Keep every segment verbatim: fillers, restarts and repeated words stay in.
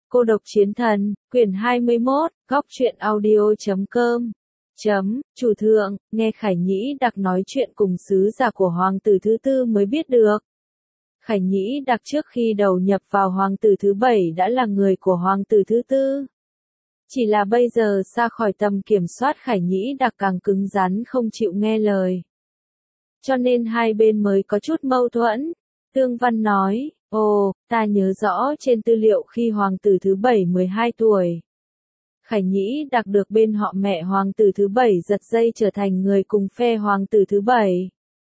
Cô độc chiến thần, quyển hai mươi mốt, góc truyện audio chấm com. Chấm, chủ thượng, nghe Khải Nhĩ Đặc nói chuyện cùng sứ giả của hoàng tử thứ tư mới biết được. Khải Nhĩ Đặc trước khi đầu nhập vào hoàng tử thứ bảy đã là người của hoàng tử thứ tư. Chỉ là bây giờ xa khỏi tầm kiểm soát Khải Nhĩ Đặc càng cứng rắn không chịu nghe lời. Cho nên hai bên mới có chút mâu thuẫn. Tương Văn nói, ồ, ta nhớ rõ trên tư liệu khi hoàng tử thứ bảy mười hai tuổi. Khải Nhĩ Đặc được bên họ mẹ hoàng tử thứ bảy giật dây trở thành người cùng phe hoàng tử thứ bảy.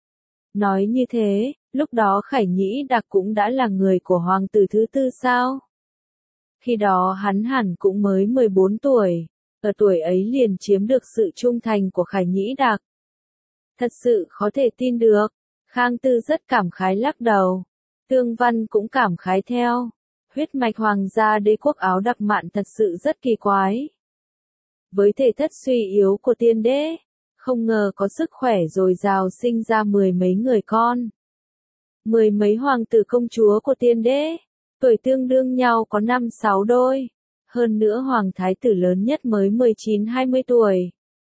Nói như thế, lúc đó Khải Nhĩ Đặc cũng đã là người của hoàng tử thứ tư sao? Khi đó hắn hẳn cũng mới mười bốn tuổi, ở tuổi ấy liền chiếm được sự trung thành của Khải Nhĩ Đặc. Thật sự khó thể tin được. Khang Tư rất cảm khái lắc đầu. Tương Văn cũng cảm khái theo. Huyết mạch hoàng gia đế quốc Áo Đặc Mạn thật sự rất kỳ quái. Với thể thất suy yếu của tiên đế, không ngờ có sức khỏe dồi dào sinh ra mười mấy người con. Mười mấy hoàng tử công chúa của tiên đế, tuổi tương đương nhau có năm sáu đôi. Hơn nữa hoàng thái tử lớn nhất mới mười chín hai mươi tuổi.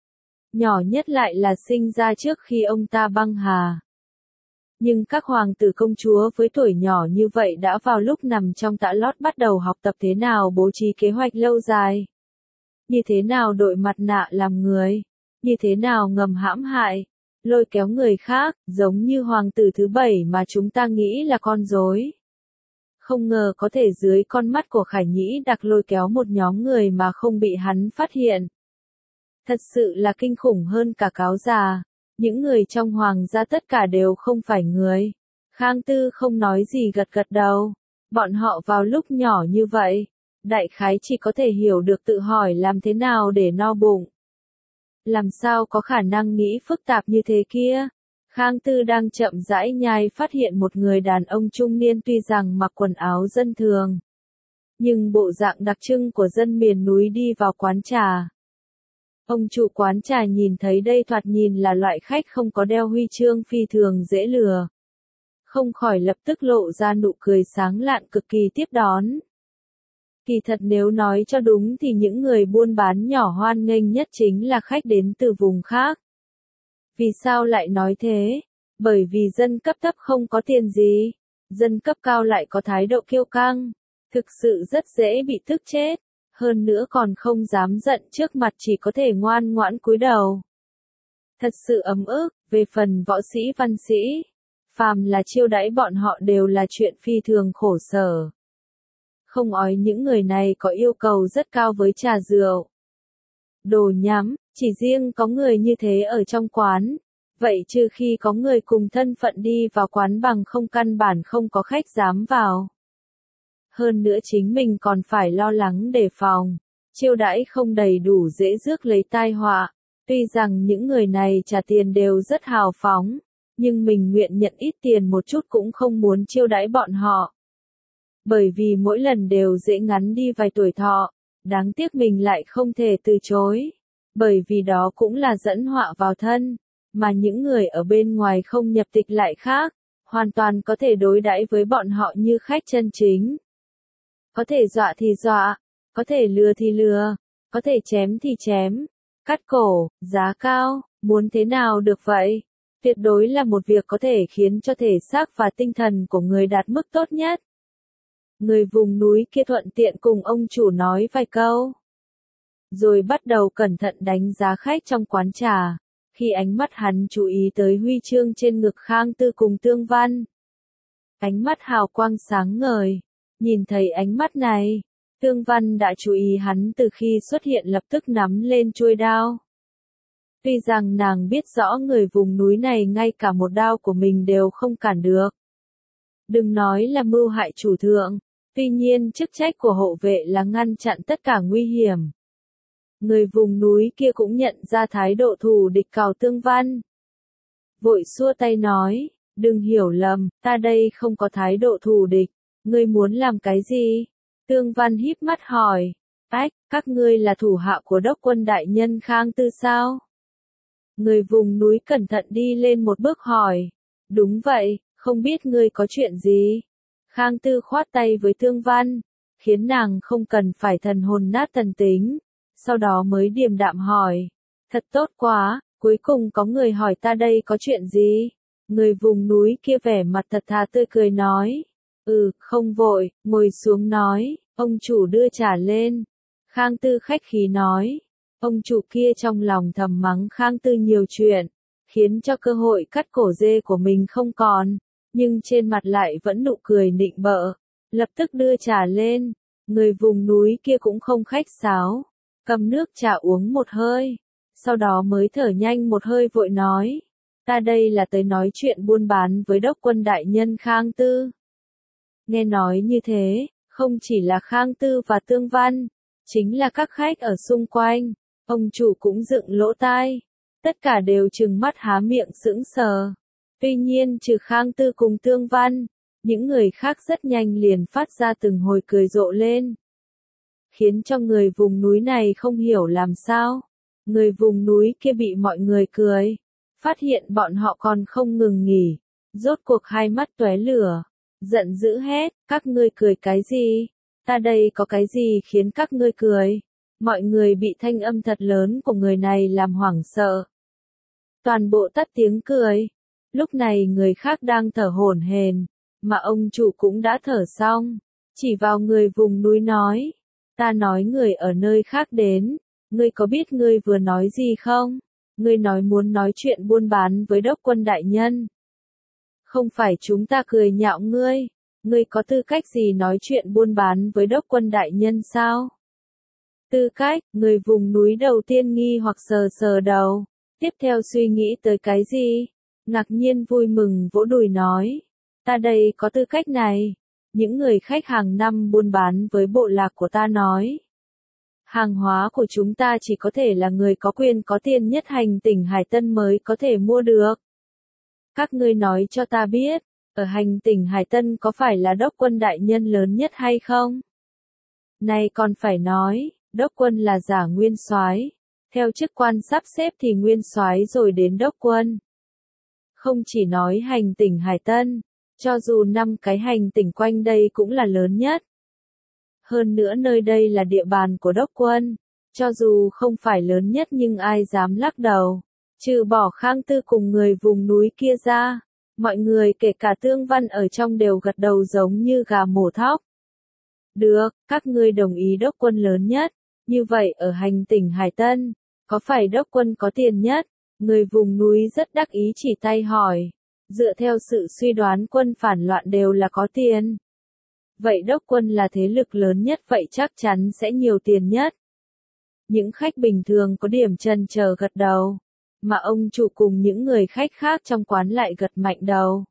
Nhỏ nhất lại là sinh ra trước khi ông ta băng hà. Nhưng các hoàng tử công chúa với tuổi nhỏ như vậy đã vào lúc nằm trong tã lót bắt đầu học tập thế nào bố trí kế hoạch lâu dài. Như thế nào đội mặt nạ làm người. Như thế nào ngầm hãm hại, lôi kéo người khác, giống như hoàng tử thứ bảy mà chúng ta nghĩ là con rối. Không ngờ có thể dưới con mắt của Khải Nhĩ Đặc lôi kéo một nhóm người mà không bị hắn phát hiện. Thật sự là kinh khủng hơn cả cáo già. Những người trong hoàng gia tất cả đều không phải người. Khang Tư không nói gì gật gật đầu. Bọn họ vào lúc nhỏ như vậy, đại khái chỉ có thể hiểu được tự hỏi làm thế nào để no bụng. Làm sao có khả năng nghĩ phức tạp như thế kia? Khang Tư đang chậm rãi nhai phát hiện một người đàn ông trung niên tuy rằng mặc quần áo dân thường, nhưng bộ dạng đặc trưng của dân miền núi đi vào quán trà. Ông chủ quán trà nhìn thấy đây thoạt nhìn là loại khách không có đeo huy chương phi thường dễ lừa. Không khỏi lập tức lộ ra nụ cười sáng lạn cực kỳ tiếp đón. Kỳ thật nếu nói cho đúng thì những người buôn bán nhỏ hoan nghênh nhất chính là khách đến từ vùng khác. Vì sao lại nói thế? Bởi vì dân cấp thấp không có tiền gì, dân cấp cao lại có thái độ kiêu căng, thực sự rất dễ bị tức chết, hơn nữa còn không dám giận trước mặt chỉ có thể ngoan ngoãn cúi đầu. Thật sự ấm ức. Về phần võ sĩ văn sĩ, phàm là chiêu đãi bọn họ đều là chuyện phi thường khổ sở. Không ói những người này có yêu cầu rất cao với trà rượu. Đồ nhắm, chỉ riêng có người như thế ở trong quán. Vậy trừ khi có người cùng thân phận đi vào quán bằng không căn bản không có khách dám vào. Hơn nữa chính mình còn phải lo lắng đề phòng. Chiêu đãi không đầy đủ dễ rước lấy tai họa. Tuy rằng những người này trả tiền đều rất hào phóng, nhưng mình nguyện nhận ít tiền một chút cũng không muốn chiêu đãi bọn họ. Bởi vì mỗi lần đều dễ ngắn đi vài tuổi thọ, đáng tiếc mình lại không thể từ chối. Bởi vì đó cũng là dẫn họa vào thân, mà những người ở bên ngoài không nhập tịch lại khác, hoàn toàn có thể đối đãi với bọn họ như khách chân chính. Có thể dọa thì dọa, có thể lừa thì lừa, có thể chém thì chém, cắt cổ, giá cao, muốn thế nào được vậy? Tuyệt đối là một việc có thể khiến cho thể xác và tinh thần của người đạt mức tốt nhất. Người vùng núi kia thuận tiện cùng ông chủ nói vài câu, rồi bắt đầu cẩn thận đánh giá khách trong quán trà. Khi ánh mắt hắn chú ý tới huy chương trên ngực Khang Tư cùng Tương Văn, ánh mắt hào quang sáng ngời. Nhìn thấy ánh mắt này, Tương Văn đã chú ý hắn từ khi xuất hiện lập tức nắm lên chuôi đao. Tuy rằng nàng biết rõ người vùng núi này ngay cả một đao của mình đều không cản được. Đừng nói là mưu hại chủ thượng, tuy nhiên chức trách của hộ vệ là ngăn chặn tất cả nguy hiểm. Người vùng núi kia cũng nhận ra thái độ thù địch cào Tương Văn. Vội xua tay nói, đừng hiểu lầm, ta đây không có thái độ thù địch, ngươi muốn làm cái gì? Tương Văn híp mắt hỏi, ách, các ngươi là thủ hạ của đốc quân đại nhân Khang Tư sao? Người vùng núi cẩn thận đi lên một bước hỏi, đúng vậy, không biết ngươi có chuyện gì? Khang Tư khoát tay với Tương Văn, khiến nàng không cần phải thần hồn nát thần tính, sau đó mới điềm đạm hỏi. Thật tốt quá, cuối cùng có người hỏi ta đây có chuyện gì? Người vùng núi kia vẻ mặt thật thà tươi cười nói. Ừ, không vội, ngồi xuống nói, ông chủ đưa trà lên. Khang Tư khách khí nói. Ông chủ kia trong lòng thầm mắng Khang Tư nhiều chuyện, khiến cho cơ hội cắt cổ dê của mình không còn, nhưng trên mặt lại vẫn nụ cười nịnh bợ, lập tức đưa trà lên. Người vùng núi kia cũng không khách sáo, cầm nước trà uống một hơi, sau đó mới thở nhanh một hơi vội nói, ta đây là tới nói chuyện buôn bán với đốc quân đại nhân Khang Tư. Nghe nói như thế, không chỉ là Khang Tư và Tương Văn, chính là các khách ở xung quanh, ông chủ cũng dựng lỗ tai, tất cả đều trừng mắt há miệng sững sờ. Tuy nhiên trừ Khang Tư cùng Tương Văn, những người khác rất nhanh liền phát ra từng hồi cười rộ lên, khiến cho người vùng núi này không hiểu làm sao. Người vùng núi kia bị mọi người cười, phát hiện bọn họ còn không ngừng nghỉ, rốt cuộc hai mắt tóe lửa, giận dữ hét, các ngươi cười cái gì? Ta đây có cái gì khiến các ngươi cười? Mọi người bị thanh âm thật lớn của người này làm hoảng sợ. Toàn bộ tắt tiếng cười. Lúc này người khác đang thở hổn hển, mà ông chủ cũng đã thở xong, chỉ vào người vùng núi nói, ta nói người ở nơi khác đến, ngươi có biết ngươi vừa nói gì không? Ngươi nói muốn nói chuyện buôn bán với đốc quân đại nhân. Không phải chúng ta cười nhạo ngươi, ngươi có tư cách gì nói chuyện buôn bán với đốc quân đại nhân sao? Tư cách, người vùng núi đầu tiên nghi hoặc sờ sờ đầu, tiếp theo suy nghĩ tới cái gì? Ngạc nhiên vui mừng vỗ đùi nói, ta đây có tư cách này. Những người khách hàng năm buôn bán với bộ lạc của ta nói, hàng hóa của chúng ta chỉ có thể là người có quyền có tiền nhất hành tỉnh Hải Tân mới có thể mua được. Các ngươi nói cho ta biết, ở hành tỉnh Hải Tân có phải là đốc quân đại nhân lớn nhất hay không? Này còn phải nói, đốc quân là giả nguyên soái, theo chức quan sắp xếp thì nguyên soái rồi đến đốc quân. Không chỉ nói hành tỉnh Hải Tân, cho dù năm cái hành tỉnh quanh đây cũng là lớn nhất. Hơn nữa nơi đây là địa bàn của đốc quân, cho dù không phải lớn nhất nhưng ai dám lắc đầu, trừ bỏ Khang Tư cùng người vùng núi kia ra, mọi người kể cả Tương Văn ở trong đều gật đầu giống như gà mổ thóc. Được, các ngươi đồng ý đốc quân lớn nhất, như vậy ở hành tỉnh Hải Tân, có phải đốc quân có tiền nhất? Người vùng núi rất đắc ý chỉ tay hỏi. Dựa theo sự suy đoán quân phản loạn đều là có tiền. Vậy đốc quân là thế lực lớn nhất vậy chắc chắn sẽ nhiều tiền nhất. Những khách bình thường có điểm chần chờ gật đầu, mà ông chủ cùng những người khách khác trong quán lại gật mạnh đầu.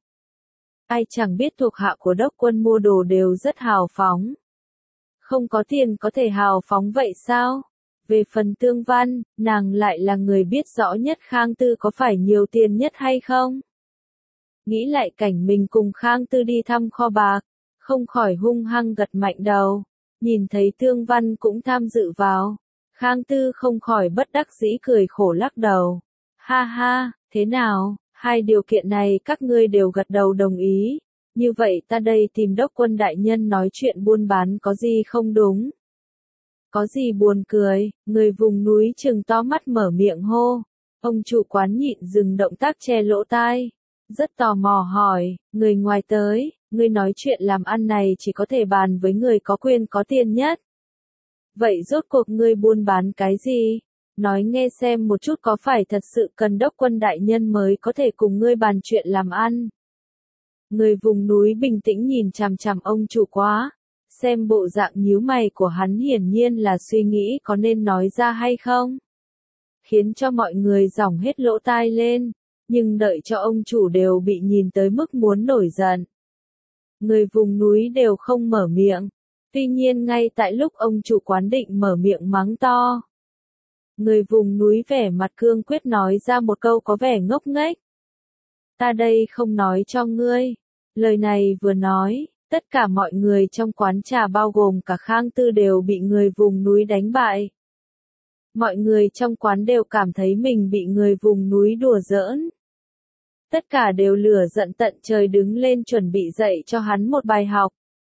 Ai chẳng biết thuộc hạ của đốc quân mua đồ đều rất hào phóng. Không có tiền có thể hào phóng vậy sao? Về phần Tương Văn, nàng lại là người biết rõ nhất Khang Tư có phải nhiều tiền nhất hay không? Nghĩ lại cảnh mình cùng Khang Tư đi thăm kho bạc, không khỏi hung hăng gật mạnh đầu, nhìn thấy Tương Văn cũng tham dự vào, Khang Tư không khỏi bất đắc dĩ cười khổ lắc đầu. Ha ha, thế nào, hai điều kiện này các ngươi đều gật đầu đồng ý, như vậy ta đây tìm đốc quân đại nhân nói chuyện buôn bán có gì không đúng? Có gì buồn cười, người vùng núi trừng to mắt mở miệng hô, ông chủ quán nhịn dừng động tác che lỗ tai. Rất tò mò hỏi, người ngoài tới, người nói chuyện làm ăn này chỉ có thể bàn với người có quyền có tiền nhất. Vậy rốt cuộc ngươi buôn bán cái gì? Nói nghe xem một chút có phải thật sự cần đốc quân đại nhân mới có thể cùng ngươi bàn chuyện làm ăn. Người vùng núi bình tĩnh nhìn chằm chằm ông chủ quá, xem bộ dạng nhíu mày của hắn hiển nhiên là suy nghĩ có nên nói ra hay không. Khiến cho mọi người giỏng hết lỗ tai lên. Nhưng đợi cho ông chủ đều bị nhìn tới mức muốn nổi giận. Người vùng núi đều không mở miệng. Tuy nhiên ngay tại lúc ông chủ quán định mở miệng mắng to. Người vùng núi vẻ mặt cương quyết nói ra một câu có vẻ ngốc nghếch. Ta đây không nói cho ngươi. Lời này vừa nói, tất cả mọi người trong quán trà bao gồm cả Khang Tư đều bị người vùng núi đánh bại. Mọi người trong quán đều cảm thấy mình bị người vùng núi đùa giỡn. Tất cả đều lửa giận tận trời đứng lên chuẩn bị dạy cho hắn một bài học.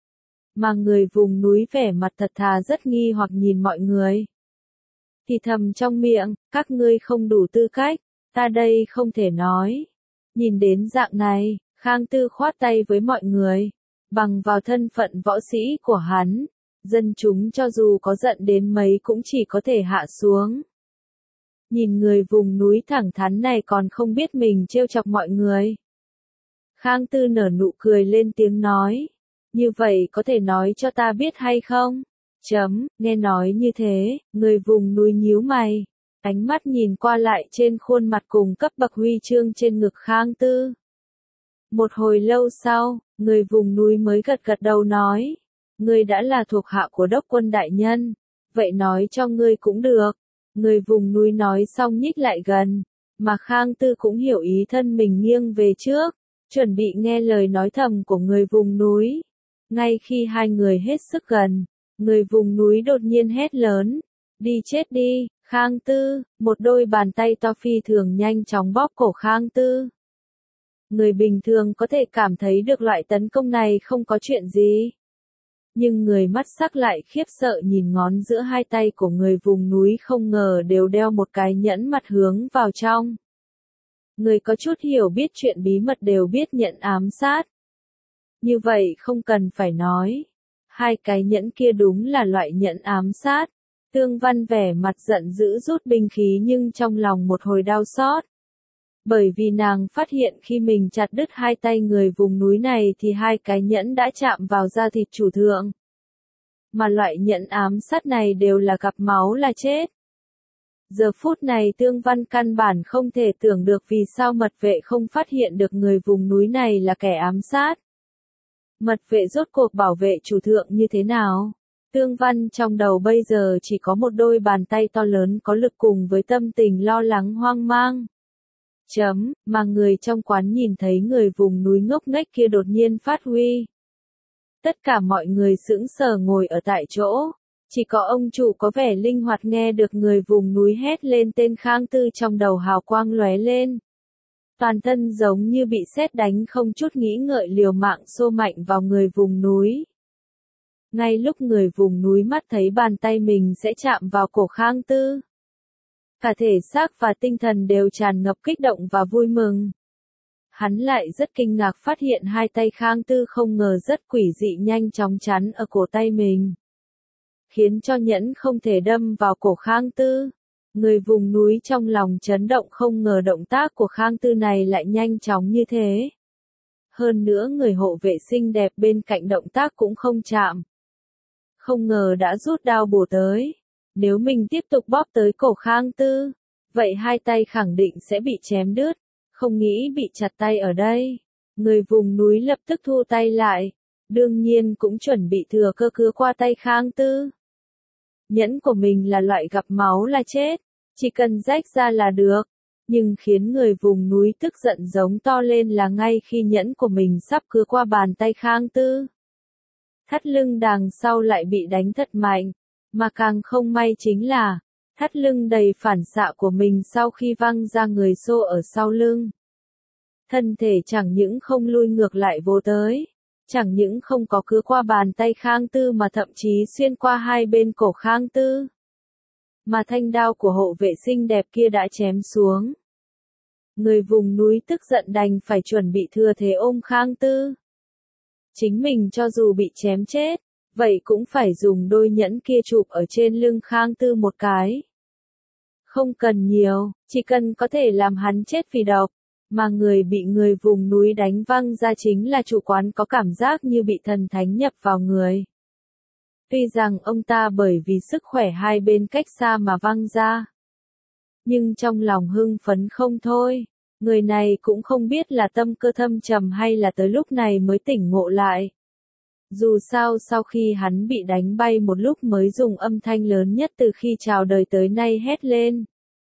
mà người vùng núi vẻ mặt thật thà rất nghi hoặc nhìn mọi người. Thì thầm trong miệng, các ngươi không đủ tư cách, ta đây không thể nói. Nhìn đến dạng này, Khang Tư khoát tay với mọi người, bằng vào thân phận võ sĩ của hắn, dân chúng cho dù có giận đến mấy cũng chỉ có thể hạ xuống. Nhìn người vùng núi thẳng thắn này còn không biết mình trêu chọc mọi người. Khang Tư nở nụ cười lên tiếng nói, như vậy có thể nói cho ta biết hay không? Chấm, nghe nói như thế, người vùng núi nhíu mày, ánh mắt nhìn qua lại trên khuôn mặt cùng cấp bậc huy chương trên ngực Khang Tư. Một hồi lâu sau, người vùng núi mới gật gật đầu nói, ngươi đã là thuộc hạ của đốc quân đại nhân, vậy nói cho ngươi cũng được. Người vùng núi nói xong nhích lại gần, mà Khang Tư cũng hiểu ý thân mình nghiêng về trước, chuẩn bị nghe lời nói thầm của người vùng núi. Ngay khi hai người hết sức gần, người vùng núi đột nhiên hét lớn, đi chết đi, Khang Tư, một đôi bàn tay to phi thường nhanh chóng bóp cổ Khang Tư. Người bình thường có thể cảm thấy được loại tấn công này không có chuyện gì. Nhưng người mắt sắc lại khiếp sợ nhìn ngón giữa hai tay của người vùng núi không ngờ đều đeo một cái nhẫn mặt hướng vào trong. Người có chút hiểu biết chuyện bí mật đều biết nhẫn ám sát. Như vậy không cần phải nói. Hai cái nhẫn kia đúng là loại nhẫn ám sát. Tương Văn vẻ mặt giận dữ rút binh khí nhưng trong lòng một hồi đau xót. Bởi vì nàng phát hiện khi mình chặt đứt hai tay người vùng núi này thì hai cái nhẫn đã chạm vào da thịt chủ thượng. Mà loại nhẫn ám sát này đều là gặp máu là chết. Giờ phút này Tương Văn căn bản không thể tưởng được vì sao mật vệ không phát hiện được người vùng núi này là kẻ ám sát. Mật vệ rốt cuộc bảo vệ chủ thượng như thế nào? Tương Văn trong đầu bây giờ chỉ có một đôi bàn tay to lớn có lực cùng với tâm tình lo lắng hoang mang. Chấm, mà người trong quán nhìn thấy người vùng núi ngốc nghếch kia đột nhiên phát huy. Tất cả mọi người sững sờ ngồi ở tại chỗ, chỉ có ông chủ có vẻ linh hoạt nghe được người vùng núi hét lên tên Khang Tư trong đầu hào quang lóe lên. Toàn thân giống như bị sét đánh không chút nghĩ ngợi liều mạng xô mạnh vào người vùng núi. Ngay lúc người vùng núi mắt thấy bàn tay mình sẽ chạm vào cổ Khang Tư. Cả thể xác và tinh thần đều tràn ngập kích động và vui mừng. Hắn lại rất kinh ngạc phát hiện hai tay Khang Tư không ngờ rất quỷ dị nhanh chóng chắn ở cổ tay mình. Khiến cho nhẫn không thể đâm vào cổ Khang Tư. Người vùng núi trong lòng chấn động không ngờ động tác của Khang Tư này lại nhanh chóng như thế. Hơn nữa người hộ vệ xinh đẹp bên cạnh động tác cũng không chạm. Không ngờ đã rút đao bổ tới. Nếu mình tiếp tục bóp tới cổ Khang Tư, vậy hai tay khẳng định sẽ bị chém đứt, không nghĩ bị chặt tay ở đây. Người vùng núi lập tức thu tay lại, đương nhiên cũng chuẩn bị thừa cơ cứa qua tay Khang Tư. Nhẫn của mình là loại gặp máu là chết, chỉ cần rách ra là được, nhưng khiến người vùng núi tức giận giống to lên là ngay khi nhẫn của mình sắp cứa qua bàn tay Khang Tư. Thắt lưng đằng sau lại bị đánh thật mạnh. Mà càng không may chính là, thắt lưng đầy phản xạ của mình sau khi văng ra người xô ở sau lưng. Thân thể chẳng những không lui ngược lại vô tới, chẳng những không có cứa qua bàn tay Khang Tư mà thậm chí xuyên qua hai bên cổ Khang Tư. Mà thanh đao của hộ vệ xinh đẹp kia đã chém xuống. Người vùng núi tức giận đành phải chuẩn bị thừa thế ôm Khang Tư. Chính mình cho dù bị chém chết, vậy cũng phải dùng đôi nhẫn kia chụp ở trên lưng Khang Tư một cái. Không cần nhiều, chỉ cần có thể làm hắn chết vì độc, mà người bị người vùng núi đánh văng ra chính là chủ quán có cảm giác như bị thần thánh nhập vào người. Tuy rằng ông ta bởi vì sức khỏe hai bên cách xa mà văng ra, nhưng trong lòng hưng phấn không thôi. Người này cũng không biết là tâm cơ thâm trầm hay là tới lúc này mới tỉnh ngộ lại. Dù sao sau khi hắn bị đánh bay một lúc mới dùng âm thanh lớn nhất từ khi chào đời tới nay hét lên.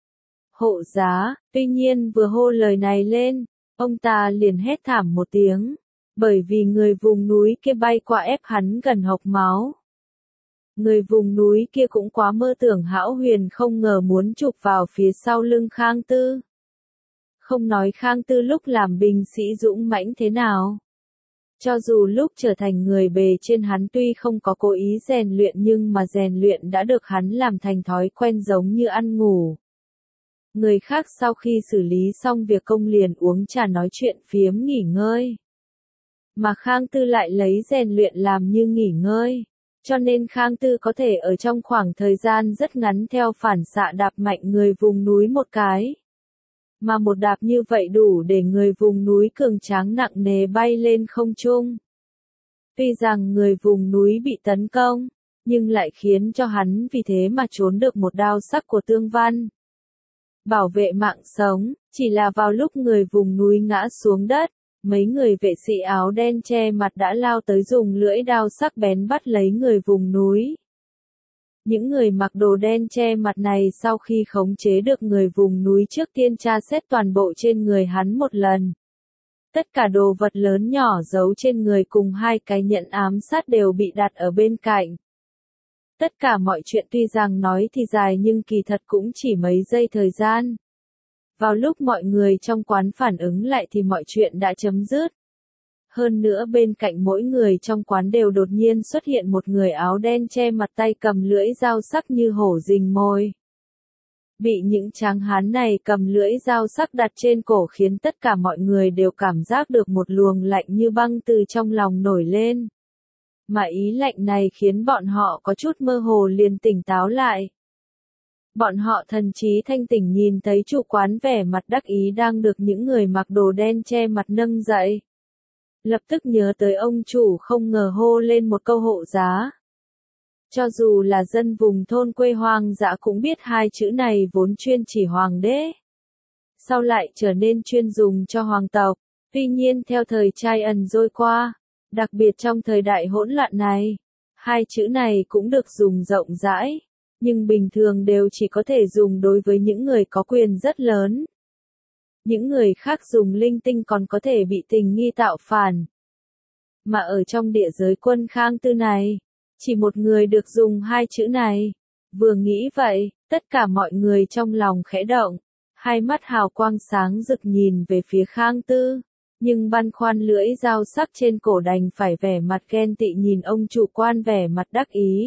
Hộ giá, tuy nhiên vừa hô lời này lên, ông ta liền hét thảm một tiếng, bởi vì người vùng núi kia bay qua ép hắn gần hộc máu. Người vùng núi kia cũng quá mơ tưởng hão huyền không ngờ muốn chụp vào phía sau lưng Khang Tư. Không nói Khang Tư lúc làm binh sĩ dũng mãnh thế nào. Cho dù lúc trở thành người bề trên hắn tuy không có cố ý rèn luyện nhưng mà rèn luyện đã được hắn làm thành thói quen giống như ăn ngủ. Người khác sau khi xử lý xong việc công liền uống trà nói chuyện phiếm nghỉ ngơi. Mà Khang Tư lại lấy rèn luyện làm như nghỉ ngơi. Cho nên Khang Tư có thể ở trong khoảng thời gian rất ngắn theo phản xạ đạp mạnh người vùng núi một cái. Mà một đạp như vậy đủ để người vùng núi cường tráng nặng nề bay lên không trung. Tuy rằng người vùng núi bị tấn công, nhưng lại khiến cho hắn vì thế mà trốn được một đao sắc của Tương Văn. Bảo vệ mạng sống, chỉ là vào lúc người vùng núi ngã xuống đất, mấy người vệ sĩ áo đen che mặt đã lao tới dùng lưỡi đao sắc bén bắt lấy người vùng núi. Những người mặc đồ đen che mặt này sau khi khống chế được người vùng núi trước tiên tra xét toàn bộ trên người hắn một lần. Tất cả đồ vật lớn nhỏ giấu trên người cùng hai cái nhẫn ám sát đều bị đặt ở bên cạnh. Tất cả mọi chuyện tuy rằng nói thì dài nhưng kỳ thật cũng chỉ mấy giây thời gian. Vào lúc mọi người trong quán phản ứng lại thì mọi chuyện đã chấm dứt. Hơn nữa bên cạnh mỗi người trong quán đều đột nhiên xuất hiện một người áo đen che mặt tay cầm lưỡi dao sắc như hổ rình mồi. Bị những tráng hán này cầm lưỡi dao sắc đặt trên cổ khiến tất cả mọi người đều cảm giác được một luồng lạnh như băng từ trong lòng nổi lên. Mà ý lạnh này khiến bọn họ có chút mơ hồ liền tỉnh táo lại. Bọn họ thần trí thanh tỉnh nhìn thấy chủ quán vẻ mặt đắc ý đang được những người mặc đồ đen che mặt nâng dậy. Lập tức nhớ tới ông chủ không ngờ hô lên một câu hộ giá. Cho dù là dân vùng thôn quê hoang dã cũng biết hai chữ này vốn chuyên chỉ hoàng đế. Sau lại trở nên chuyên dùng cho hoàng tộc. Tuy nhiên theo thời trai ẩn trôi qua, đặc biệt trong thời đại hỗn loạn này, hai chữ này cũng được dùng rộng rãi, nhưng bình thường đều chỉ có thể dùng đối với những người có quyền rất lớn. Những người khác dùng linh tinh còn có thể bị tình nghi tạo phản. Mà ở trong địa giới quân Khang Tư này, chỉ một người được dùng hai chữ này. Vừa nghĩ vậy, tất cả mọi người trong lòng khẽ động, hai mắt hào quang sáng rực nhìn về phía Khang Tư. Nhưng băn khoăn lưỡi dao sắc trên cổ đành phải vẻ mặt ghen tị nhìn ông chủ quan vẻ mặt đắc ý.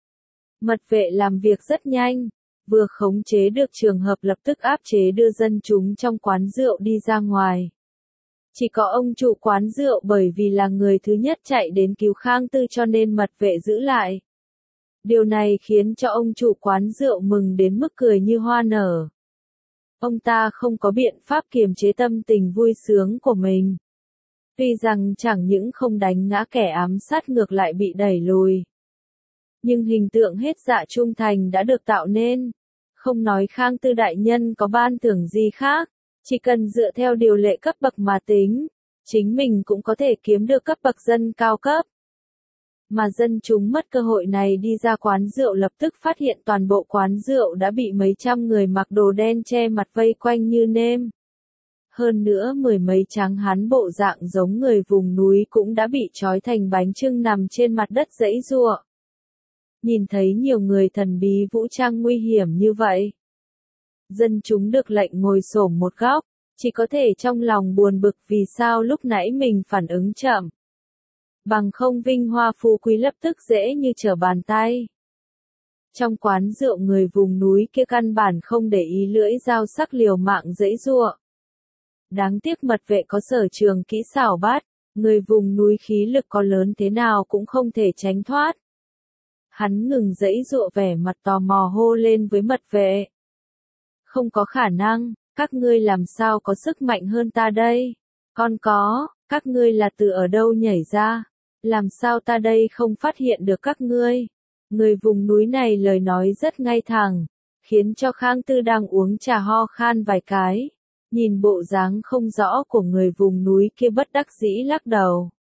Mật vệ làm việc rất nhanh, vừa khống chế được trường hợp lập tức áp chế đưa dân chúng trong quán rượu đi ra ngoài. Chỉ có ông chủ quán rượu bởi vì là người thứ nhất chạy đến cứu Khang Tư cho nên mật vệ giữ lại. Điều này khiến cho ông chủ quán rượu mừng đến mức cười như hoa nở. Ông ta không có biện pháp kiềm chế tâm tình vui sướng của mình. Tuy rằng chẳng những không đánh ngã kẻ ám sát ngược lại bị đẩy lùi. Nhưng hình tượng hết dạ trung thành đã được tạo nên. Không nói Khang Tư đại nhân có ban thưởng gì khác, chỉ cần dựa theo điều lệ cấp bậc mà tính, chính mình cũng có thể kiếm được cấp bậc dân cao cấp. Mà dân chúng mất cơ hội này đi ra quán rượu lập tức phát hiện toàn bộ quán rượu đã bị mấy trăm người mặc đồ đen che mặt vây quanh như nêm. Hơn nữa mười mấy tráng hán bộ dạng giống người vùng núi cũng đã bị trói thành bánh chưng nằm trên mặt đất giãy giụa. Nhìn thấy nhiều người thần bí vũ trang nguy hiểm như vậy. Dân chúng được lệnh ngồi xổm một góc, chỉ có thể trong lòng buồn bực vì sao lúc nãy mình phản ứng chậm. Bằng không vinh hoa phú quý lập tức dễ như trở bàn tay. Trong quán rượu người vùng núi kia căn bản không để ý lưỡi dao sắc liều mạng giãy giụa. Đáng tiếc mật vệ có sở trường kỹ xảo bắt, người vùng núi khí lực có lớn thế nào cũng không thể tránh thoát. Hắn ngừng giãy giụa vẻ mặt tò mò hô lên với mật vệ. Không có khả năng, các ngươi làm sao có sức mạnh hơn ta đây? Con có, các ngươi là từ ở đâu nhảy ra? Làm sao ta đây không phát hiện được các ngươi? Người vùng núi này lời nói rất ngay thẳng, khiến cho Khang Tư đang uống trà ho khan vài cái. Nhìn bộ dáng không rõ của người vùng núi kia bất đắc dĩ lắc đầu.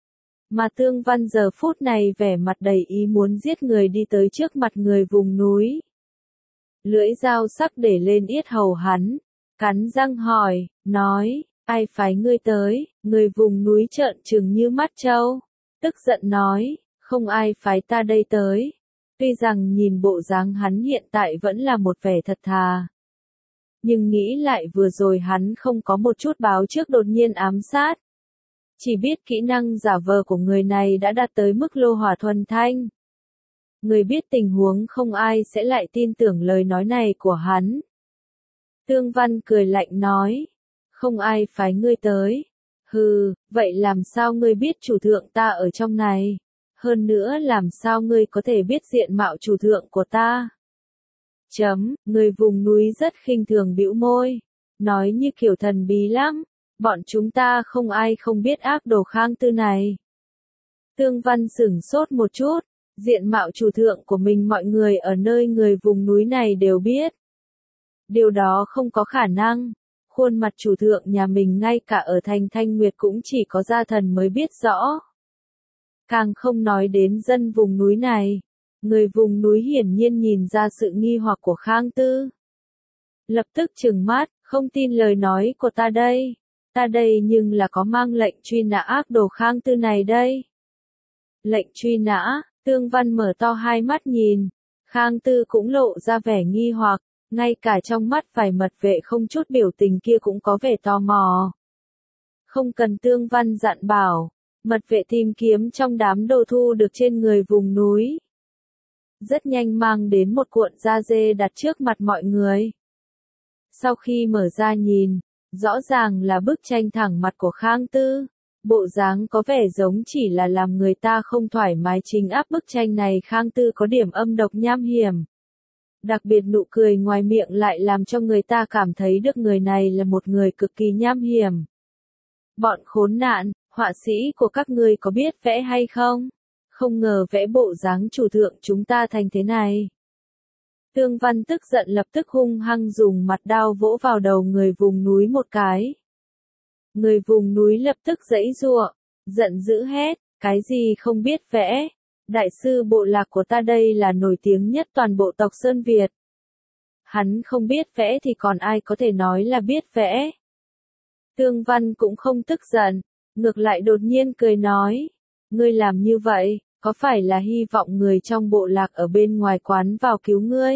Mà Tương Văn giờ phút này vẻ mặt đầy ý muốn giết người đi tới trước mặt người vùng núi. Lưỡi dao sắc để lên yết hầu hắn, cắn răng hỏi, nói, ai phái ngươi tới? Người vùng núi trợn trừng như mắt trâu, tức giận nói, không ai phái ta đây tới. Tuy rằng nhìn bộ dáng hắn hiện tại vẫn là một vẻ thật thà. Nhưng nghĩ lại vừa rồi hắn không có một chút báo trước đột nhiên ám sát. Chỉ biết kỹ năng giả vờ của người này đã đạt tới mức lô hỏa thuần thanh. Người biết tình huống không ai sẽ lại tin tưởng lời nói này của hắn. Tương Văn cười lạnh nói. Không ai phái ngươi tới. Hừ, vậy làm sao ngươi biết chủ thượng ta ở trong này? Hơn nữa làm sao ngươi có thể biết diện mạo chủ thượng của ta? Chấm, người vùng núi rất khinh thường bĩu môi. Nói như kiểu thần bí lắm. Bọn chúng ta không ai không biết ác đồ Khang Tư này. Tương Văn sửng sốt một chút. Diện mạo chủ thượng của mình mọi người ở nơi người vùng núi này đều biết. Điều đó không có khả năng. Khuôn mặt chủ thượng nhà mình ngay cả ở thành Thanh Nguyệt cũng chỉ có gia thần mới biết rõ. Càng không nói đến dân vùng núi này. Người vùng núi hiển nhiên nhìn ra sự nghi hoặc của Khang Tư. Lập tức trừng mắt, không tin lời nói của ta đây. Ta đây nhưng là có mang lệnh truy nã ác đồ Khang Tư này đây. Lệnh truy nã, Tương Văn mở to hai mắt nhìn. Khang Tư cũng lộ ra vẻ nghi hoặc, ngay cả trong mắt vài mật vệ không chút biểu tình kia cũng có vẻ tò mò. Không cần Tương Văn dặn bảo, mật vệ tìm kiếm trong đám đồ thu được trên người vùng núi. Rất nhanh mang đến một cuộn da dê đặt trước mặt mọi người. Sau khi mở ra nhìn, rõ ràng là bức tranh thẳng mặt của Khang Tư. Bộ dáng có vẻ giống chỉ là làm người ta không thoải mái chính áp bức tranh này Khang Tư có điểm âm độc nham hiểm. Đặc biệt nụ cười ngoài miệng lại làm cho người ta cảm thấy được người này là một người cực kỳ nham hiểm. Bọn khốn nạn, họa sĩ của các ngươi có biết vẽ hay không? Không ngờ vẽ bộ dáng chủ thượng chúng ta thành thế này. Tương Văn tức giận lập tức hung hăng dùng mặt đao vỗ vào đầu người vùng núi một cái. Người vùng núi lập tức giãy giụa, giận dữ hét, cái gì không biết vẽ? Đại sư bộ lạc của ta đây là nổi tiếng nhất toàn bộ tộc Sơn Việt. Hắn không biết vẽ thì còn ai có thể nói là biết vẽ. Tương Văn cũng không tức giận, ngược lại đột nhiên cười nói. Ngươi làm như vậy, có phải là hy vọng người trong bộ lạc ở bên ngoài quán vào cứu ngươi?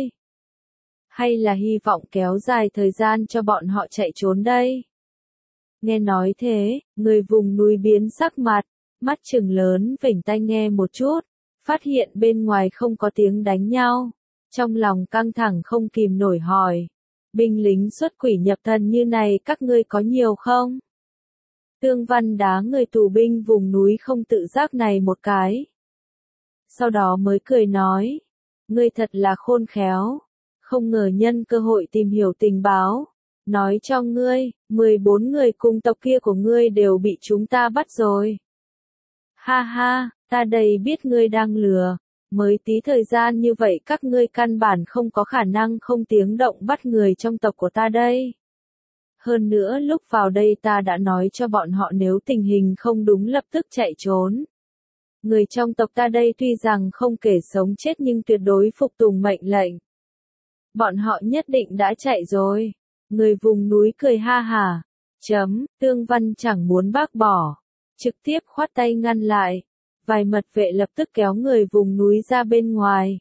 Hay là hy vọng kéo dài thời gian cho bọn họ chạy trốn đây? Nghe nói thế, người vùng núi biến sắc mặt, mắt trừng lớn vểnh tai nghe một chút, phát hiện bên ngoài không có tiếng đánh nhau. Trong lòng căng thẳng không kìm nổi hỏi. Binh lính xuất quỷ nhập thần như này các ngươi có nhiều không? Tương Văn đá người tù binh vùng núi không tự giác này một cái. Sau đó mới cười nói. Ngươi thật là khôn khéo. Không ngờ nhân cơ hội tìm hiểu tình báo. Nói cho ngươi, mười bốn người cùng tộc kia của ngươi đều bị chúng ta bắt rồi. Ha ha, ta đây biết ngươi đang lừa. Mới tí thời gian như vậy các ngươi căn bản không có khả năng không tiếng động bắt người trong tộc của ta đây. Hơn nữa lúc vào đây ta đã nói cho bọn họ nếu tình hình không đúng lập tức chạy trốn. Người trong tộc ta đây tuy rằng không kể sống chết nhưng tuyệt đối phục tùng mệnh lệnh. Bọn họ nhất định đã chạy rồi. Người vùng núi cười ha hả. Chấm, Tương Văn chẳng muốn bác bỏ. Trực tiếp khoát tay ngăn lại. Vài mật vệ lập tức kéo người vùng núi ra bên ngoài.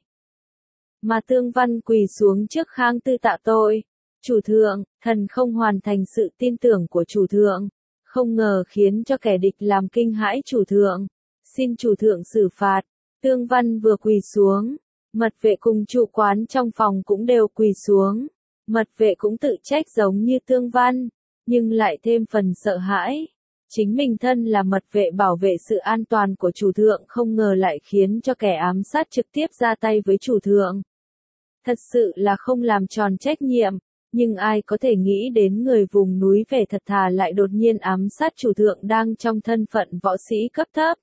Mà Tương Văn quỳ xuống trước Khang Tư tạ tội. Chủ thượng, thần không hoàn thành sự tin tưởng của chủ thượng. Không ngờ khiến cho kẻ địch làm kinh hãi chủ thượng. Xin chủ thượng xử phạt. Tương Văn vừa quỳ xuống. Mật vệ cùng chủ quán trong phòng cũng đều quỳ xuống. Mật vệ cũng tự trách giống như Tương Văn. Nhưng lại thêm phần sợ hãi. Chính mình thân là mật vệ bảo vệ sự an toàn của chủ thượng không ngờ lại khiến cho kẻ ám sát trực tiếp ra tay với chủ thượng. Thật sự là không làm tròn trách nhiệm, nhưng ai có thể nghĩ đến người vùng núi về thật thà lại đột nhiên ám sát chủ thượng đang trong thân phận võ sĩ cấp thấp.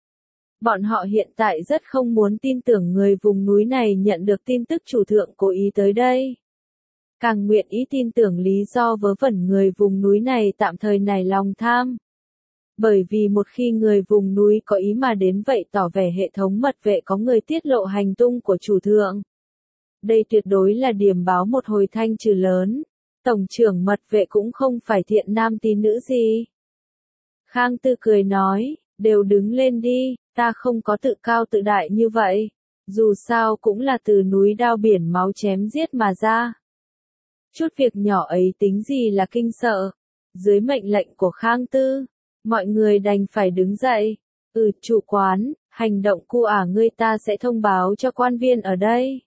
Bọn họ hiện tại rất không muốn tin tưởng người vùng núi này nhận được tin tức chủ thượng cố ý tới đây. Càng nguyện ý tin tưởng lý do vớ vẩn người vùng núi này tạm thời nảy lòng tham. Bởi vì một khi người vùng núi có ý mà đến vậy tỏ vẻ hệ thống mật vệ có người tiết lộ hành tung của chủ thượng. Đây tuyệt đối là điểm báo một hồi thanh trừ lớn. Tổng trưởng mật vệ cũng không phải thiện nam tín nữ gì. Khang Tư cười nói, đều đứng lên đi, ta không có tự cao tự đại như vậy. Dù sao cũng là từ núi đao biển máu chém giết mà ra. Chút việc nhỏ ấy tính gì là kinh sợ. Dưới mệnh lệnh của Khang Tư, Mọi người đành phải đứng dậy. Ừ, chủ quán, hành động cu ả ngươi ta sẽ thông báo cho quan viên ở đây.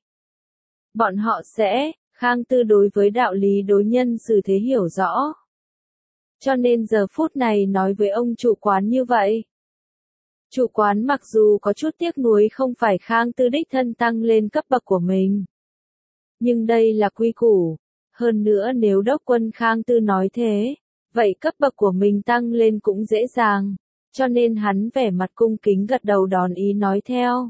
Bọn họ sẽ, Khang Tư đối với đạo lý đối nhân xử thế hiểu rõ. Cho nên giờ phút này nói với ông chủ quán như vậy. Chủ quán mặc dù có chút tiếc nuối không phải Khang Tư đích thân tăng lên cấp bậc của mình. Nhưng đây là quy củ. Hơn nữa nếu đốc quân Khang Tư nói thế, vậy cấp bậc của mình tăng lên cũng dễ dàng. Cho nên hắn vẻ mặt cung kính gật đầu đón ý nói theo.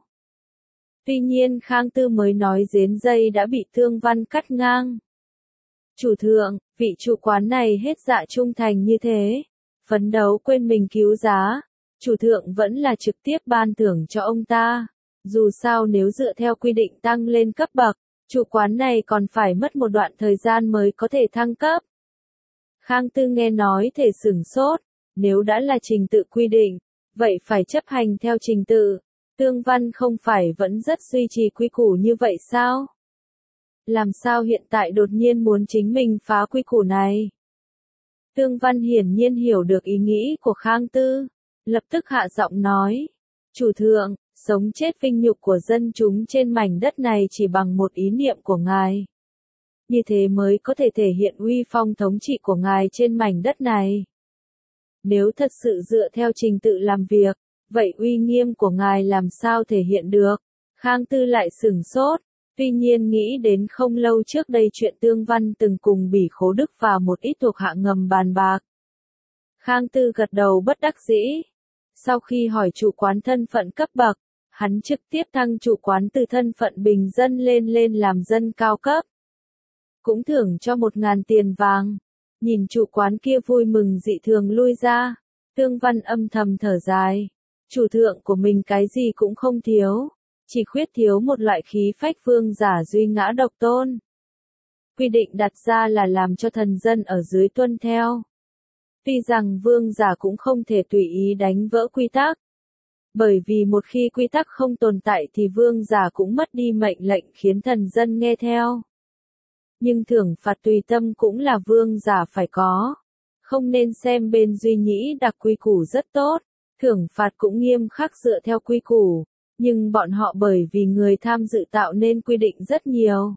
Tuy nhiên Khang Tư mới nói đến dây đã bị Tương Văn cắt ngang. Chủ thượng, vị chủ quán này hết dạ trung thành như thế, phấn đấu quên mình cứu giá, chủ thượng vẫn là trực tiếp ban thưởng cho ông ta. Dù sao nếu dựa theo quy định tăng lên cấp bậc, chủ quán này còn phải mất một đoạn thời gian mới có thể thăng cấp. Khang Tư nghe nói thể sửng sốt, nếu đã là trình tự quy định, vậy phải chấp hành theo trình tự. Tương Văn không phải vẫn rất duy trì quy củ như vậy sao? Làm sao hiện tại đột nhiên muốn chính mình phá quy củ này? Tương Văn hiển nhiên hiểu được ý nghĩ của Khang Tư, lập tức hạ giọng nói, chủ thượng, sống chết vinh nhục của dân chúng trên mảnh đất này chỉ bằng một ý niệm của ngài. Như thế mới có thể thể hiện uy phong thống trị của ngài trên mảnh đất này. Nếu thật sự dựa theo trình tự làm việc, vậy uy nghiêm của ngài làm sao thể hiện được? Khang Tư lại sửng sốt, tuy nhiên nghĩ đến không lâu trước đây chuyện Tương Văn từng cùng Bỉ Khố Đức và một ít thuộc hạ ngầm bàn bạc. Khang Tư gật đầu bất đắc dĩ. Sau khi hỏi chủ quán thân phận cấp bậc, hắn trực tiếp thăng chủ quán từ thân phận bình dân lên lên làm dân cao cấp. Cũng thưởng cho một ngàn tiền vàng. Nhìn chủ quán kia vui mừng dị thường lui ra, Tương Văn âm thầm thở dài. Chủ thượng của mình cái gì cũng không thiếu, chỉ khuyết thiếu một loại khí phách vương giả duy ngã độc tôn. Quy định đặt ra là làm cho thần dân ở dưới tuân theo. Tuy rằng vương giả cũng không thể tùy ý đánh vỡ quy tắc. Bởi vì một khi quy tắc không tồn tại thì vương giả cũng mất đi mệnh lệnh khiến thần dân nghe theo. Nhưng thưởng phạt tùy tâm cũng là vương giả phải có. Không nên xem bên Duy Nhĩ đặc quy củ rất tốt, thưởng phạt cũng nghiêm khắc dựa theo quy củ, nhưng bọn họ bởi vì người tham dự tạo nên quy định rất nhiều.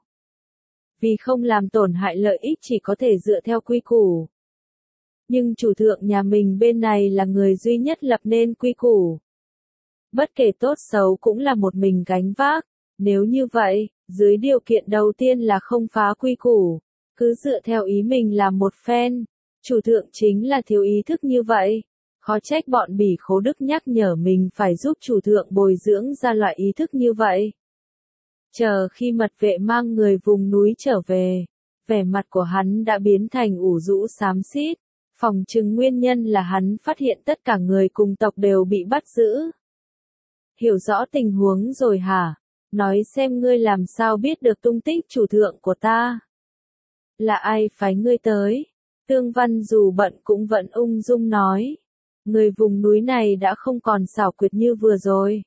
Vì không làm tổn hại lợi ích chỉ có thể dựa theo quy củ. Nhưng chủ thượng nhà mình bên này là người duy nhất lập nên quy củ. Bất kể tốt xấu cũng là một mình gánh vác. Nếu như vậy, dưới điều kiện đầu tiên là không phá quy củ, cứ dựa theo ý mình làm một phen, chủ thượng chính là thiếu ý thức như vậy. Khó trách bọn Bỉ Khố Đức nhắc nhở mình phải giúp chủ thượng bồi dưỡng ra loại ý thức như vậy. Chờ khi mật vệ mang người vùng núi trở về, vẻ mặt của hắn đã biến thành ủ rũ xám xít, phỏng chừng nguyên nhân là hắn phát hiện tất cả người cùng tộc đều bị bắt giữ. Hiểu rõ tình huống rồi hả? Nói xem ngươi làm sao biết được tung tích chủ thượng của ta. Là ai phái ngươi tới? Tương Văn dù bận cũng vẫn ung dung nói. Người vùng núi này đã không còn xảo quyệt như vừa rồi.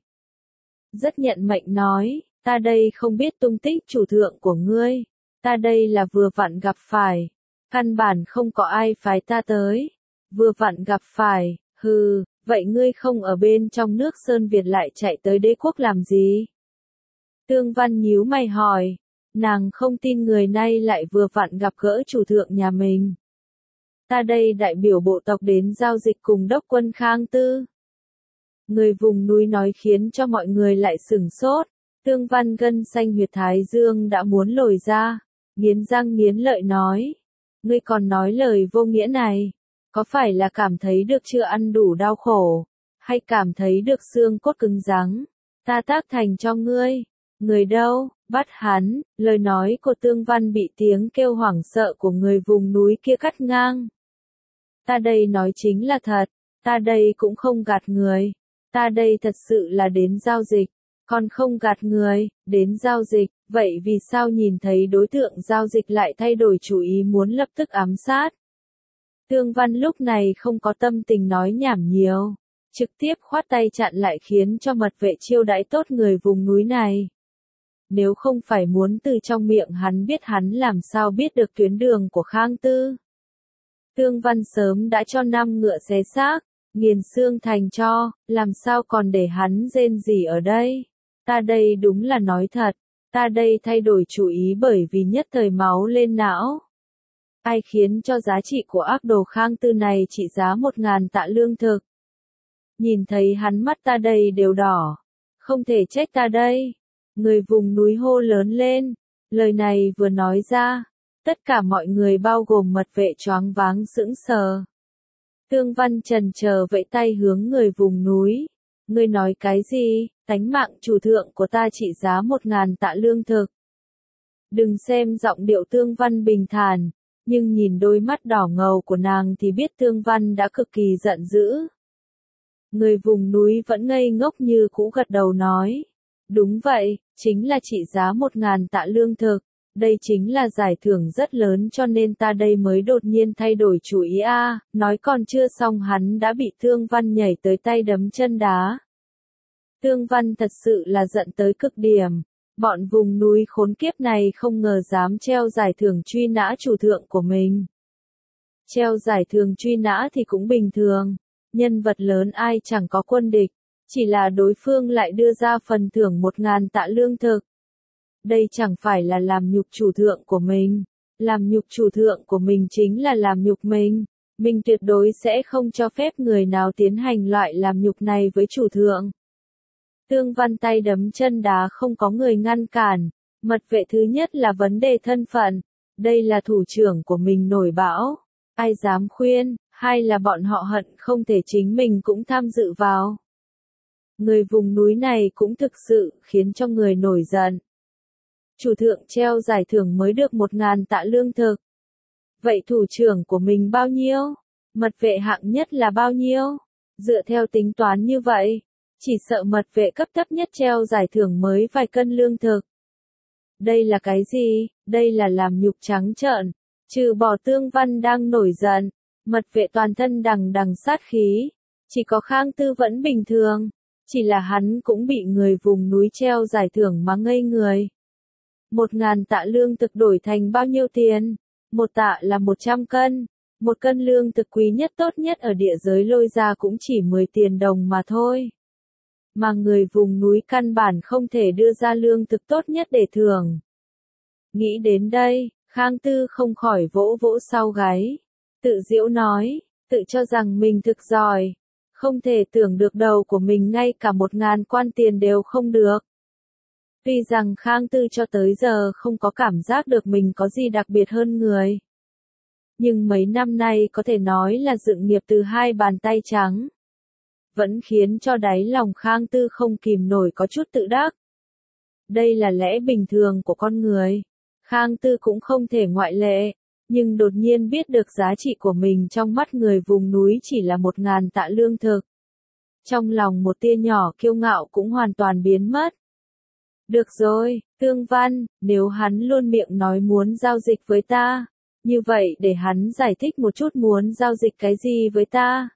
Rất nhận mệnh nói, ta đây không biết tung tích chủ thượng của ngươi. Ta đây là vừa vặn gặp phải. Căn bản không có ai phái ta tới. Vừa vặn gặp phải, hừ, vậy ngươi không ở bên trong nước Sơn Việt lại chạy tới đế quốc làm gì? Tương Văn nhíu mày hỏi, nàng không tin người này lại vừa vặn gặp gỡ chủ thượng nhà mình. Ta đây đại biểu bộ tộc đến giao dịch cùng đốc quân Khang Tư. Người vùng núi nói khiến cho mọi người lại sửng sốt, Tương Văn gân xanh huyệt thái dương đã muốn lồi ra, nghiến răng nghiến lợi nói. Ngươi còn nói lời vô nghĩa này, có phải là cảm thấy được chưa ăn đủ đau khổ, hay cảm thấy được xương cốt cứng rắn, ta tác thành cho ngươi. Người đâu, bắt hắn, lời nói của Tương Văn bị tiếng kêu hoảng sợ của người vùng núi kia cắt ngang. Ta đây nói chính là thật, ta đây cũng không gạt người, ta đây thật sự là đến giao dịch, còn không gạt người, đến giao dịch, vậy vì sao nhìn thấy đối tượng giao dịch lại thay đổi chủ ý muốn lập tức ám sát? Tương Văn lúc này không có tâm tình nói nhảm nhiều, trực tiếp khoát tay chặn lại khiến cho mật vệ chiêu đãi tốt người vùng núi này. Nếu không phải muốn từ trong miệng hắn biết hắn làm sao biết được tuyến đường của Khang Tư. Tương Văn sớm đã cho năm ngựa xé xác, nghiền xương thành tro, làm sao còn để hắn rên rỉ ở đây. Ta đây đúng là nói thật, ta đây thay đổi chủ ý bởi vì nhất thời máu lên não. Ai khiến cho giá trị của ác đồ Khang Tư này trị giá một ngàn tạ lương thực. Nhìn thấy hắn mắt ta đây đều đỏ, không thể trách ta đây. Người vùng núi hô lớn lên, lời này vừa nói ra, tất cả mọi người bao gồm mật vệ choáng váng sững sờ. Tương Văn chần chờ vẫy tay hướng người vùng núi. Ngươi nói cái gì, tánh mạng chủ thượng của ta trị giá một ngàn tạ lương thực. Đừng xem giọng điệu Tương Văn bình thản, nhưng nhìn đôi mắt đỏ ngầu của nàng thì biết Tương Văn đã cực kỳ giận dữ. Người vùng núi vẫn ngây ngốc như cũ gật đầu nói. Đúng vậy, chính là trị giá một ngàn tạ lương thực. Đây chính là giải thưởng rất lớn cho nên ta đây mới đột nhiên thay đổi chủ ý a. À, nói còn chưa xong hắn đã bị Tương Văn nhảy tới tay đấm chân đá. Tương Văn thật sự là giận tới cực điểm. Bọn vùng núi khốn kiếp này không ngờ dám treo giải thưởng truy nã chủ thượng của mình. Treo giải thưởng truy nã thì cũng bình thường. Nhân vật lớn ai chẳng có quân địch. Chỉ là đối phương lại đưa ra phần thưởng một ngàn tạ lương thực. Đây chẳng phải là làm nhục chủ thượng của mình. Làm nhục chủ thượng của mình chính là làm nhục mình. Mình tuyệt đối sẽ không cho phép người nào tiến hành loại làm nhục này với chủ thượng. Tương Văn tay đấm chân đá không có người ngăn cản. Mật vệ thứ nhất là vấn đề thân phận. Đây là thủ trưởng của mình nổi bão. Ai dám khuyên, hay là bọn họ hận không thể chính mình cũng tham dự vào. Người vùng núi này cũng thực sự khiến cho người nổi giận. Chủ thượng treo giải thưởng mới được một ngàn tạ lương thực. Vậy thủ trưởng của mình bao nhiêu? Mật vệ hạng nhất là bao nhiêu? Dựa theo tính toán như vậy, chỉ sợ mật vệ cấp thấp nhất treo giải thưởng mới vài cân lương thực. Đây là cái gì? Đây là làm nhục trắng trợn. Trừ bỏ Tương Văn đang nổi giận, mật vệ toàn thân đằng đằng sát khí. Chỉ có Khang Tư vẫn bình thường. Chỉ là hắn cũng bị người vùng núi treo giải thưởng mà ngây người. Một ngàn tạ lương thực đổi thành bao nhiêu tiền? Một tạ là một trăm cân. Một cân lương thực quý nhất tốt nhất ở địa giới lôi ra cũng chỉ mười tiền đồng mà thôi. Mà người vùng núi căn bản không thể đưa ra lương thực tốt nhất để thưởng. Nghĩ đến đây, Khang Tư không khỏi vỗ vỗ sau gáy. Tự giễu nói, tự cho rằng mình thực giỏi. Không thể tưởng được đầu của mình ngay cả một ngàn quan tiền đều không được. Tuy rằng Khang Tư cho tới giờ không có cảm giác được mình có gì đặc biệt hơn người. Nhưng mấy năm nay có thể nói là dựng nghiệp từ hai bàn tay trắng. Vẫn khiến cho đáy lòng Khang Tư không kìm nổi có chút tự đắc. Đây là lẽ bình thường của con người. Khang Tư cũng không thể ngoại lệ. Nhưng đột nhiên biết được giá trị của mình trong mắt người vùng núi chỉ là một ngàn tạ lương thực. Trong lòng một tia nhỏ kiêu ngạo cũng hoàn toàn biến mất. Được rồi, Tương Văn, nếu hắn luôn miệng nói muốn giao dịch với ta, như vậy để hắn giải thích một chút muốn giao dịch cái gì với ta.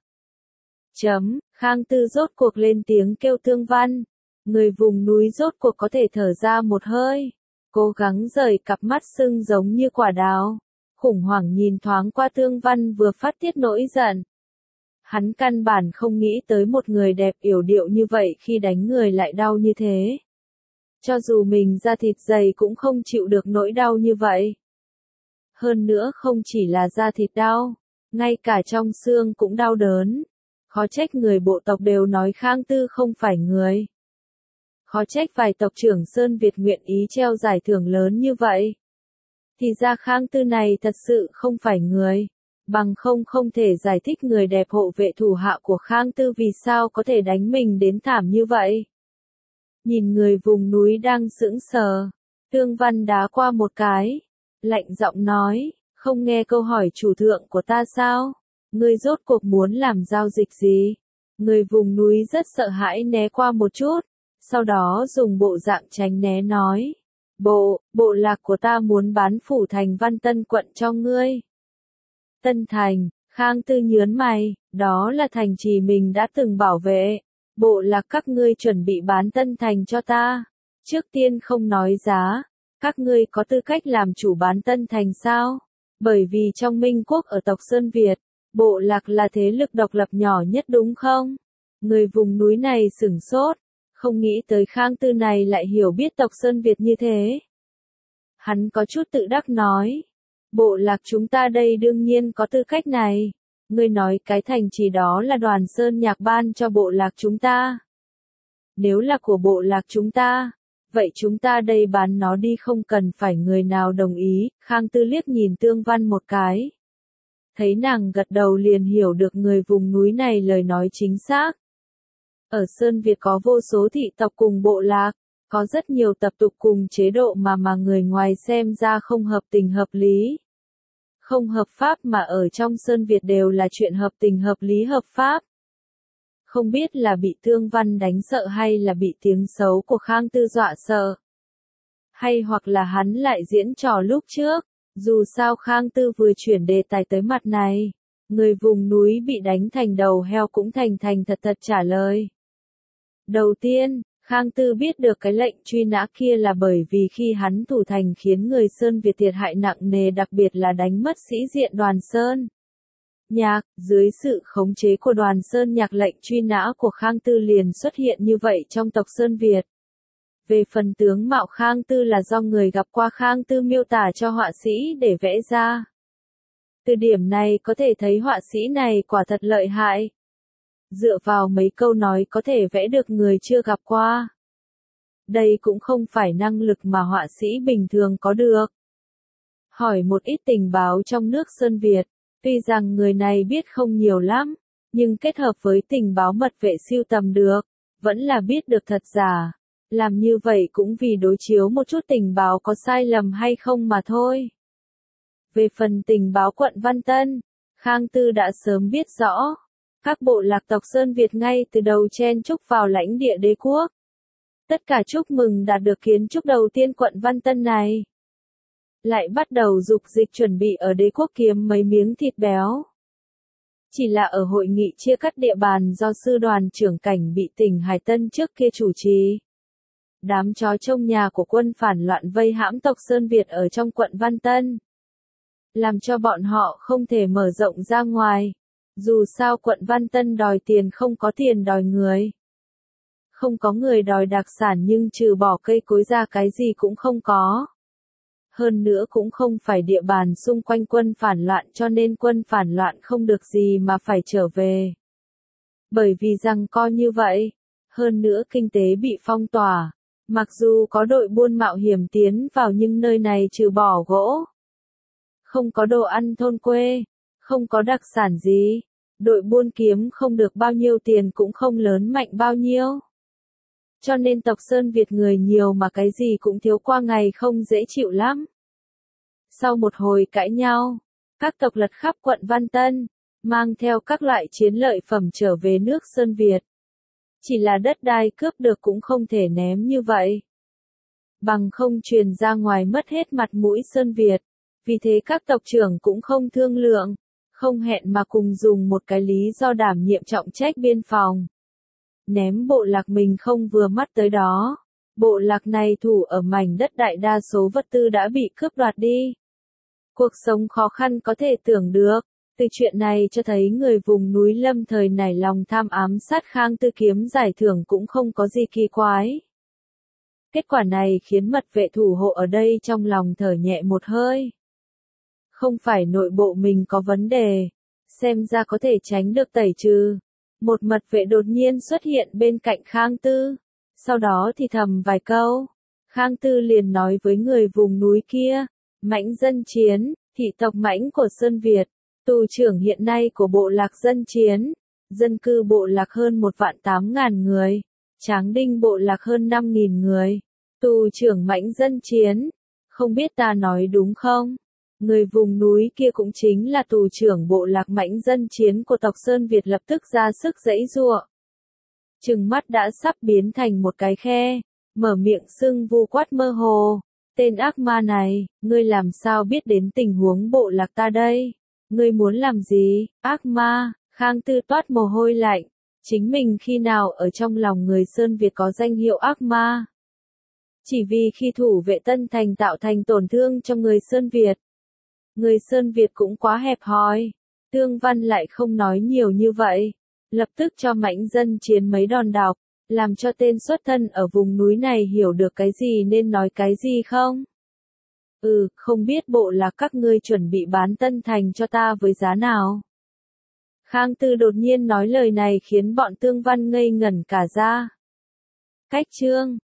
Chấm, Khang Tư rốt cuộc lên tiếng kêu Tương Văn. Người vùng núi rốt cuộc có thể thở ra một hơi. Cố gắng rời cặp mắt sưng giống như quả đào. Khủng hoảng nhìn thoáng qua Tương Văn vừa phát tiết nỗi giận. Hắn căn bản không nghĩ tới một người đẹp yểu điệu như vậy khi đánh người lại đau như thế. Cho dù mình da thịt dày cũng không chịu được nỗi đau như vậy. Hơn nữa không chỉ là da thịt đau, ngay cả trong xương cũng đau đớn. Khó trách người bộ tộc đều nói Khang Tư không phải người. Khó trách vài tộc trưởng Sơn Việt nguyện ý treo giải thưởng lớn như vậy. Thì ra Khang Tư này thật sự không phải người. Bằng không không thể giải thích người đẹp hộ vệ thủ hạ của Khang Tư vì sao có thể đánh mình đến thảm như vậy. Nhìn người vùng núi đang sững sờ, Tương Văn đá qua một cái, lạnh giọng nói, không nghe câu hỏi chủ thượng của ta sao? Ngươi rốt cuộc muốn làm giao dịch gì? Người vùng núi rất sợ hãi né qua một chút, sau đó dùng bộ dạng tránh né nói, bộ, bộ lạc của ta muốn bán phủ thành Văn Tân quận cho ngươi. Tân Thành, Khang Tư nhớn mày, đó là thành trì mình đã từng bảo vệ. Bộ lạc các ngươi chuẩn bị bán Tân Thành cho ta. Trước tiên không nói giá, các ngươi có tư cách làm chủ bán Tân Thành sao? Bởi vì trong Minh Quốc ở tộc Sơn Việt, Bộ lạc là thế lực độc lập nhỏ nhất đúng không? Người vùng núi này sửng sốt, không nghĩ tới Khang Tư này lại hiểu biết tộc Sơn Việt như thế. Hắn có chút tự đắc nói, bộ lạc chúng ta đây đương nhiên có tư cách này. Ngươi nói cái thành trì đó là Đoàn Sơn Nhạc ban cho bộ lạc chúng ta. Nếu là của bộ lạc chúng ta, vậy chúng ta đây bán nó đi không cần phải người nào đồng ý. Khang Tư liếc nhìn Tương Văn một cái. Thấy nàng gật đầu liền hiểu được người vùng núi này lời nói chính xác. Ở Sơn Việt có vô số thị tộc cùng bộ lạc, có rất nhiều tập tục cùng chế độ mà mà người ngoài xem ra không hợp tình hợp lý. Không hợp pháp mà ở trong Sơn Việt đều là chuyện hợp tình hợp lý hợp pháp. Không biết là bị Tương Văn đánh sợ hay là bị tiếng xấu của Khang Tư dọa sợ. Hay hoặc là hắn lại diễn trò lúc trước, dù sao Khang Tư vừa chuyển đề tài tới mặt này. Người vùng núi bị đánh thành đầu heo cũng thành thành thật thật trả lời. Đầu tiên, Khang Tư biết được cái lệnh truy nã kia là bởi vì khi hắn thủ thành khiến người Sơn Việt thiệt hại nặng nề, đặc biệt là đánh mất sĩ diện Đoàn Sơn Nhạc, dưới sự khống chế của Đoàn Sơn Nhạc lệnh truy nã của Khang Tư liền xuất hiện như vậy trong tộc Sơn Việt. Về phần tướng mạo Khang Tư là do người gặp qua Khang Tư miêu tả cho họa sĩ để vẽ ra. Từ điểm này có thể thấy họa sĩ này quả thật lợi hại. Dựa vào mấy câu nói có thể vẽ được người chưa gặp qua. Đây cũng không phải năng lực mà họa sĩ bình thường có được. Hỏi một ít tình báo trong nước Sơn Việt, tuy rằng người này biết không nhiều lắm, nhưng kết hợp với tình báo mật vệ siêu tầm được, vẫn là biết được thật giả. Làm như vậy cũng vì đối chiếu một chút tình báo có sai lầm hay không mà thôi. Về phần tình báo quận Văn Tân, Khang Tư đã sớm biết rõ. Các bộ lạc tộc Sơn Việt ngay từ đầu chen chúc vào lãnh địa đế quốc. Tất cả chúc mừng đạt được kiến trúc đầu tiên quận Văn Tân này. Lại bắt đầu dục dịch chuẩn bị ở đế quốc kiếm mấy miếng thịt béo. Chỉ là ở hội nghị chia cắt địa bàn do sư đoàn trưởng cảnh bị tỉnh Hải Tân trước kia chủ trì. Đám chó trông nhà của quân phản loạn vây hãm tộc Sơn Việt ở trong quận Văn Tân. Làm cho bọn họ không thể mở rộng ra ngoài. Dù sao quận Văn Tân đòi tiền không có tiền đòi người. Không có người đòi đặc sản nhưng trừ bỏ cây cối ra cái gì cũng không có. Hơn nữa cũng không phải địa bàn xung quanh quân phản loạn cho nên quân phản loạn không được gì mà phải trở về. Bởi vì rằng co như vậy, hơn nữa kinh tế bị phong tỏa, mặc dù có đội buôn mạo hiểm tiến vào nhưng nơi này trừ bỏ gỗ. Không có đồ ăn thôn quê, không có đặc sản gì, đội buôn kiếm không được bao nhiêu tiền cũng không lớn mạnh bao nhiêu. Cho nên tộc Sơn Việt người nhiều mà cái gì cũng thiếu qua ngày không dễ chịu lắm. Sau một hồi cãi nhau, các tộc lật khắp quận Văn Tân, mang theo các loại chiến lợi phẩm trở về nước Sơn Việt. Chỉ là đất đai cướp được cũng không thể ném như vậy. Bằng không truyền ra ngoài mất hết mặt mũi Sơn Việt. Vì thế các tộc trưởng cũng không thương lượng, không hẹn mà cùng dùng một cái lý do đảm nhiệm trọng trách biên phòng. Ném bộ lạc mình không vừa mắt tới đó. Bộ lạc này thủ ở mảnh đất đại đa số vật tư đã bị cướp đoạt đi. Cuộc sống khó khăn có thể tưởng được. Từ chuyện này cho thấy người vùng núi lâm thời nảy lòng tham ám sát Khang Tư kiếm giải thưởng cũng không có gì kỳ quái. Kết quả này khiến mật vệ thủ hộ ở đây trong lòng thở nhẹ một hơi. Không phải nội bộ mình có vấn đề, xem ra có thể tránh được tẩy trừ. Một mật vệ đột nhiên xuất hiện bên cạnh Khang Tư, sau đó thì thầm vài câu. Khang Tư liền nói với người vùng núi kia, Mãnh Dân Chiến, thị tộc Mãnh của Sơn Việt, tù trưởng hiện nay của bộ lạc Dân Chiến, dân cư bộ lạc hơn một vạn tám ngàn người, Tráng Đinh bộ lạc hơn năm nghìn người, tù trưởng Mãnh Dân Chiến, không biết ta nói đúng không? Người vùng núi kia cũng chính là tù trưởng bộ lạc Mãnh Dân Chiến của tộc Sơn Việt lập tức ra sức giãy giụa. Trừng mắt đã sắp biến thành một cái khe, mở miệng sưng vu quát mơ hồ. Tên ác ma này, ngươi làm sao biết đến tình huống bộ lạc ta đây? Ngươi muốn làm gì? Ác ma, Khang Tư toát mồ hôi lạnh. Chính mình khi nào ở trong lòng người Sơn Việt có danh hiệu ác ma? Chỉ vì khi thủ vệ Tân Thành tạo thành tổn thương cho người Sơn Việt. Người Sơn Việt cũng quá hẹp hòi. Tương Văn lại không nói nhiều như vậy, lập tức cho Mãnh Dân Chiến mấy đòn độc, làm cho tên xuất thân ở vùng núi này hiểu được cái gì nên nói cái gì không? Ừ, không biết bộ là các ngươi chuẩn bị bán Tân Thành cho ta với giá nào? Khang Tư đột nhiên nói lời này khiến bọn Tương Văn ngây ngẩn cả ra. Cách chương